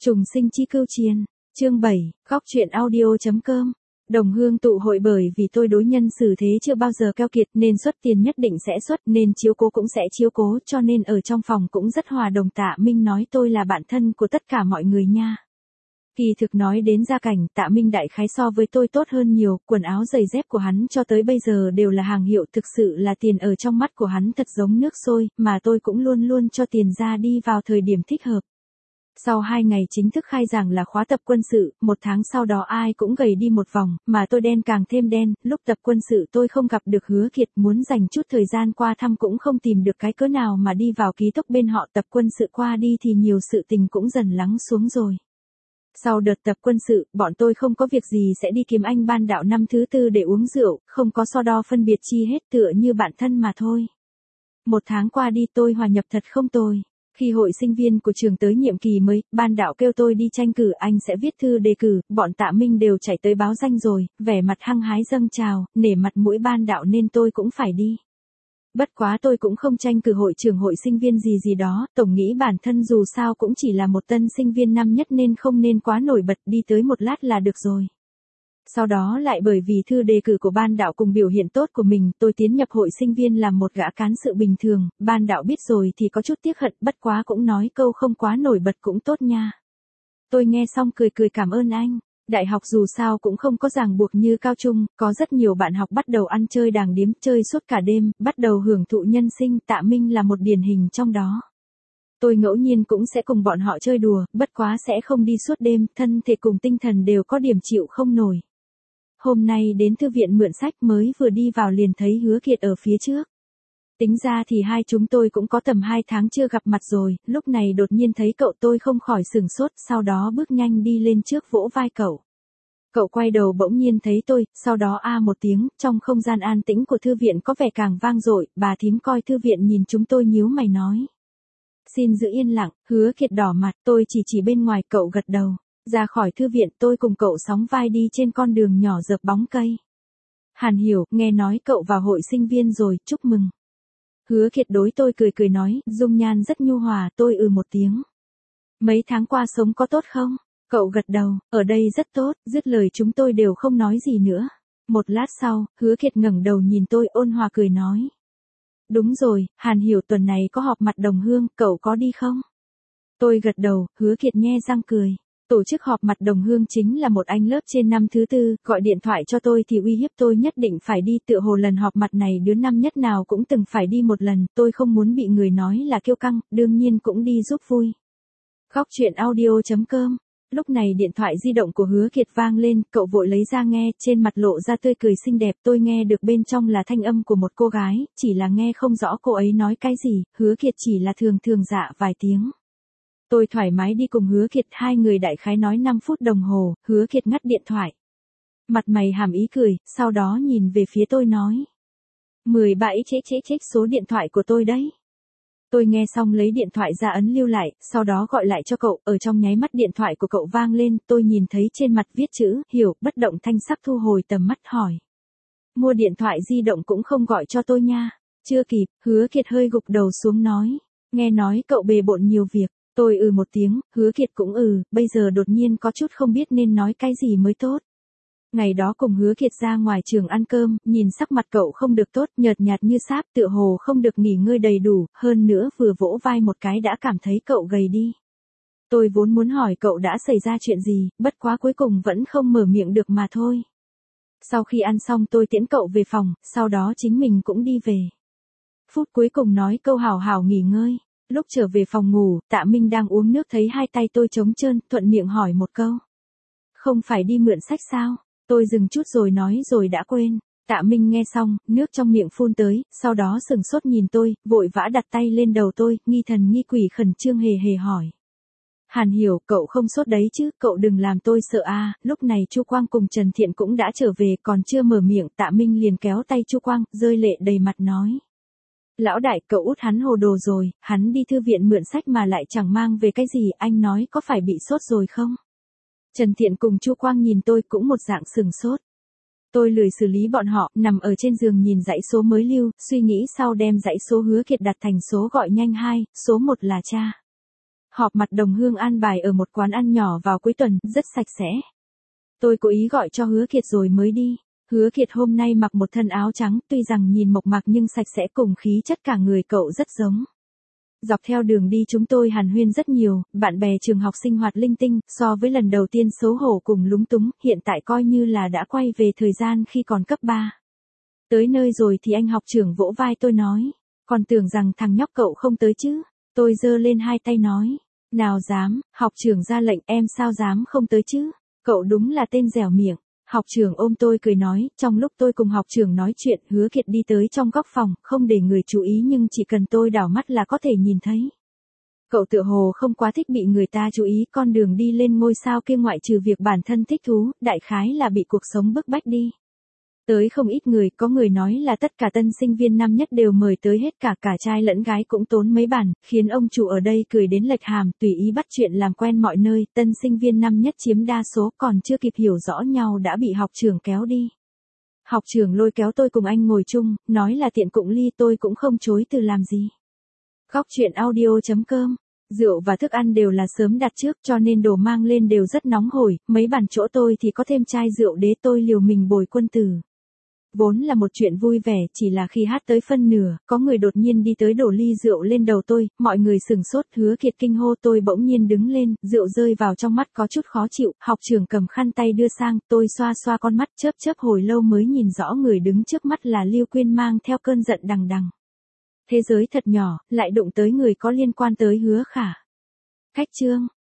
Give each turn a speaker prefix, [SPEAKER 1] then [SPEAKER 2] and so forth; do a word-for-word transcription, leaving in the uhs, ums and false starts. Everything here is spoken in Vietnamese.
[SPEAKER 1] Trùng sinh chi cưu chiên, chương bảy, góc truyện audio.com. Đồng hương tụ hội bởi vì tôi đối nhân xử thế chưa bao giờ keo kiệt nên xuất tiền nhất định sẽ xuất, nên chiếu cố cũng sẽ chiếu cố, cho nên ở trong phòng cũng rất hòa đồng. Tạ Minh nói tôi là bạn thân của tất cả mọi người nha. Kỳ thực nói đến gia cảnh, Tạ Minh đại khái so với tôi tốt hơn nhiều, quần áo giày dép của hắn cho tới bây giờ đều là hàng hiệu, thực sự là tiền ở trong mắt của hắn thật giống nước sôi, mà tôi cũng luôn luôn cho tiền ra đi vào thời điểm thích hợp. Sau hai ngày chính thức khai giảng là khóa tập quân sự, một tháng sau đó ai cũng gầy đi một vòng, mà tôi đen càng thêm đen, lúc tập quân sự tôi không gặp được Hứa Kiệt, muốn dành chút thời gian qua thăm cũng không tìm được cái cớ nào mà đi vào ký túc bên họ. Tập quân sự qua đi thì nhiều sự tình cũng dần lắng xuống rồi. Sau đợt tập quân sự, bọn tôi không có việc gì sẽ đi kiếm anh Ban Đạo năm thứ tư để uống rượu, không có so đo phân biệt chi hết, tựa như bạn thân mà thôi. Một tháng qua đi tôi hòa nhập thật không tồi. Khi hội sinh viên của trường tới nhiệm kỳ mới, Ban Đạo kêu tôi đi tranh cử, anh sẽ viết thư đề cử, bọn Tạ Minh đều chạy tới báo danh rồi, vẻ mặt hăng hái dâng chào, nể mặt mũi Ban Đạo nên tôi cũng phải đi. Bất quá tôi cũng không tranh cử hội trưởng hội sinh viên gì gì đó, tổng nghĩ bản thân dù sao cũng chỉ là một tân sinh viên năm nhất nên không nên quá nổi bật, đi tới một lát là được rồi. Sau đó lại bởi vì thư đề cử của Ban Đạo cùng biểu hiện tốt của mình, tôi tiến nhập hội sinh viên làm một gã cán sự bình thường. Ban Đạo biết rồi thì có chút tiếc hận, bất quá cũng nói câu không quá nổi bật cũng tốt nha. Tôi nghe xong cười cười cảm ơn anh. Đại học dù sao cũng không có ràng buộc như cao trung, có rất nhiều bạn học bắt đầu ăn chơi đàng điếm, chơi suốt cả đêm, bắt đầu hưởng thụ nhân sinh, Tạ Minh là một điển hình trong đó. Tôi ngẫu nhiên cũng sẽ cùng bọn họ chơi đùa, bất quá sẽ không đi suốt đêm, thân thể cùng tinh thần đều có điểm chịu không nổi. Hôm nay đến thư viện mượn sách, mới vừa đi vào liền thấy Hứa Kiệt ở phía trước. Tính ra thì hai chúng tôi cũng có tầm hai tháng chưa gặp mặt rồi, lúc này đột nhiên thấy cậu tôi không khỏi sửng sốt, sau đó bước nhanh đi lên trước vỗ vai cậu. Cậu quay đầu bỗng nhiên thấy tôi, sau đó a một tiếng, trong không gian an tĩnh của thư viện có vẻ càng vang dội, bà thím coi thư viện nhìn chúng tôi nhíu mày nói. Xin giữ yên lặng. Hứa Kiệt đỏ mặt, tôi chỉ chỉ bên ngoài, cậu gật đầu. Ra khỏi thư viện tôi cùng cậu sóng vai đi trên con đường nhỏ dợp bóng cây. Hàn Hiểu, nghe nói cậu vào hội sinh viên rồi, chúc mừng. Hứa Kiệt đối tôi cười cười nói, dung nhan rất nhu hòa, tôi ừ một tiếng. Mấy tháng qua sống có tốt không? Cậu gật đầu, ở đây rất tốt, dứt lời chúng tôi đều không nói gì nữa. Một lát sau, Hứa Kiệt ngẩng đầu nhìn tôi ôn hòa cười nói. Đúng rồi, Hàn Hiểu tuần này có họp mặt đồng hương, cậu có đi không? Tôi gật đầu, Hứa Kiệt nhe răng cười. Tổ chức họp mặt đồng hương chính là một anh lớp trên năm thứ tư, gọi điện thoại cho tôi thì uy hiếp tôi nhất định phải đi, tựa hồ lần họp mặt này đứa năm nhất nào cũng từng phải đi một lần, tôi không muốn bị người nói là kiêu căng, đương nhiên cũng đi giúp vui. Góc truyện audio.com. Lúc này điện thoại di động của Hứa Kiệt vang lên, cậu vội lấy ra nghe, trên mặt lộ ra tươi cười xinh đẹp, tôi nghe được bên trong là thanh âm của một cô gái, chỉ là nghe không rõ cô ấy nói cái gì, Hứa Kiệt chỉ là thường thường dạ vài tiếng. Tôi thoải mái đi cùng Hứa Kiệt, hai người đại khái nói năm phút đồng hồ, Hứa Kiệt ngắt điện thoại. Mặt mày hàm ý cười, sau đó nhìn về phía tôi nói. mười bảy chế chế chế số điện thoại của tôi đấy. Tôi nghe xong lấy điện thoại ra ấn lưu lại, sau đó gọi lại cho cậu, ở trong nháy mắt điện thoại của cậu vang lên, tôi nhìn thấy trên mặt viết chữ, Hiểu, bất động thanh sắc thu hồi tầm mắt hỏi. Mua điện thoại di động cũng không gọi cho tôi nha. Chưa kịp, Hứa Kiệt hơi gục đầu xuống nói. Nghe nói cậu bề bộn nhiều việc. Tôi ừ một tiếng, Hứa Kiệt cũng ừ, bây giờ đột nhiên có chút không biết nên nói cái gì mới tốt. Ngày đó cùng Hứa Kiệt ra ngoài trường ăn cơm, nhìn sắc mặt cậu không được tốt, nhợt nhạt như sáp, tựa hồ không được nghỉ ngơi đầy đủ, hơn nữa vừa vỗ vai một cái đã cảm thấy cậu gầy đi. Tôi vốn muốn hỏi cậu đã xảy ra chuyện gì, bất quá cuối cùng vẫn không mở miệng được mà thôi. Sau khi ăn xong tôi tiễn cậu về phòng, sau đó chính mình cũng đi về. Phút cuối cùng nói câu hảo hảo nghỉ ngơi. Lúc trở về phòng ngủ, Tạ Minh đang uống nước thấy hai tay tôi trống trơn, thuận miệng hỏi một câu. Không phải đi mượn sách sao? Tôi dừng chút rồi nói rồi đã quên. Tạ Minh nghe xong, nước trong miệng phun tới, sau đó sừng sốt nhìn tôi, vội vã đặt tay lên đầu tôi, nghi thần nghi quỷ khẩn trương hề hề hỏi. Hàn Hiểu, cậu không sốt đấy chứ, cậu đừng làm tôi sợ a. Lúc này Chu Quang cùng Trần Thiện cũng đã trở về, còn chưa mở miệng, Tạ Minh liền kéo tay Chu Quang, rơi lệ đầy mặt nói. Lão đại, cậu út hắn hồ đồ rồi, hắn đi thư viện mượn sách mà lại chẳng mang về cái gì, anh nói có phải bị sốt rồi không? Trần Thiện cùng Chu Quang nhìn tôi cũng một dạng sừng sốt. Tôi lười xử lý bọn họ, nằm ở trên giường nhìn dãy số mới lưu, suy nghĩ sau đem dãy số Hứa Kiệt đặt thành số gọi nhanh hai, số một là cha. Họp mặt đồng hương an bài ở một quán ăn nhỏ vào cuối tuần, rất sạch sẽ. Tôi cố ý gọi cho Hứa Kiệt rồi mới đi. Hứa Kiệt hôm nay mặc một thân áo trắng, tuy rằng nhìn mộc mạc nhưng sạch sẽ cùng khí chất cả người cậu rất giống. Dọc theo đường đi chúng tôi hàn huyên rất nhiều, bạn bè trường học sinh hoạt linh tinh, so với lần đầu tiên xấu hổ cùng lúng túng, hiện tại coi như là đã quay về thời gian khi còn cấp ba. Tới nơi rồi thì anh học trưởng vỗ vai tôi nói, còn tưởng rằng thằng nhóc cậu không tới chứ. Tôi giơ lên hai tay nói, nào dám, học trưởng ra lệnh em sao dám không tới chứ. Cậu đúng là tên dẻo miệng. Học trưởng ôm tôi cười nói, trong lúc tôi cùng học trưởng nói chuyện, Hứa Kiệt đi tới trong góc phòng, không để người chú ý nhưng chỉ cần tôi đảo mắt là có thể nhìn thấy. Cậu tựa hồ không quá thích bị người ta chú ý, con đường đi lên ngôi sao kia ngoại trừ việc bản thân thích thú, đại khái là bị cuộc sống bức bách đi. Tới không ít người, có người nói là tất cả tân sinh viên năm nhất đều mời tới hết cả cả trai lẫn gái cũng tốn mấy bản, khiến ông chủ ở đây cười đến lệch hàm, tùy ý bắt chuyện làm quen mọi nơi, tân sinh viên năm nhất chiếm đa số, còn chưa kịp hiểu rõ nhau đã bị học trưởng kéo đi. Học trưởng lôi kéo tôi cùng anh ngồi chung, nói là tiện cụng ly, tôi cũng không chối từ làm gì. Góc chuyện audio chấm com. Rượu và thức ăn đều là sớm đặt trước cho nên đồ mang lên đều rất nóng hổi, mấy bàn chỗ tôi thì có thêm chai rượu đế, tôi liều mình bồi quân tử. Vốn là một chuyện vui vẻ, chỉ là khi hát tới phân nửa, có người đột nhiên đi tới đổ ly rượu lên đầu tôi, mọi người sửng sốt, Hứa Kiệt kinh hô, tôi bỗng nhiên đứng lên, rượu rơi vào trong mắt có chút khó chịu, học trưởng cầm khăn tay đưa sang, tôi xoa xoa con mắt, chớp chớp hồi lâu mới nhìn rõ người đứng trước mắt là Lưu Quyên mang theo cơn giận đằng đằng. Thế giới thật nhỏ, lại đụng tới người có liên quan tới Hứa Khả. Cách chương.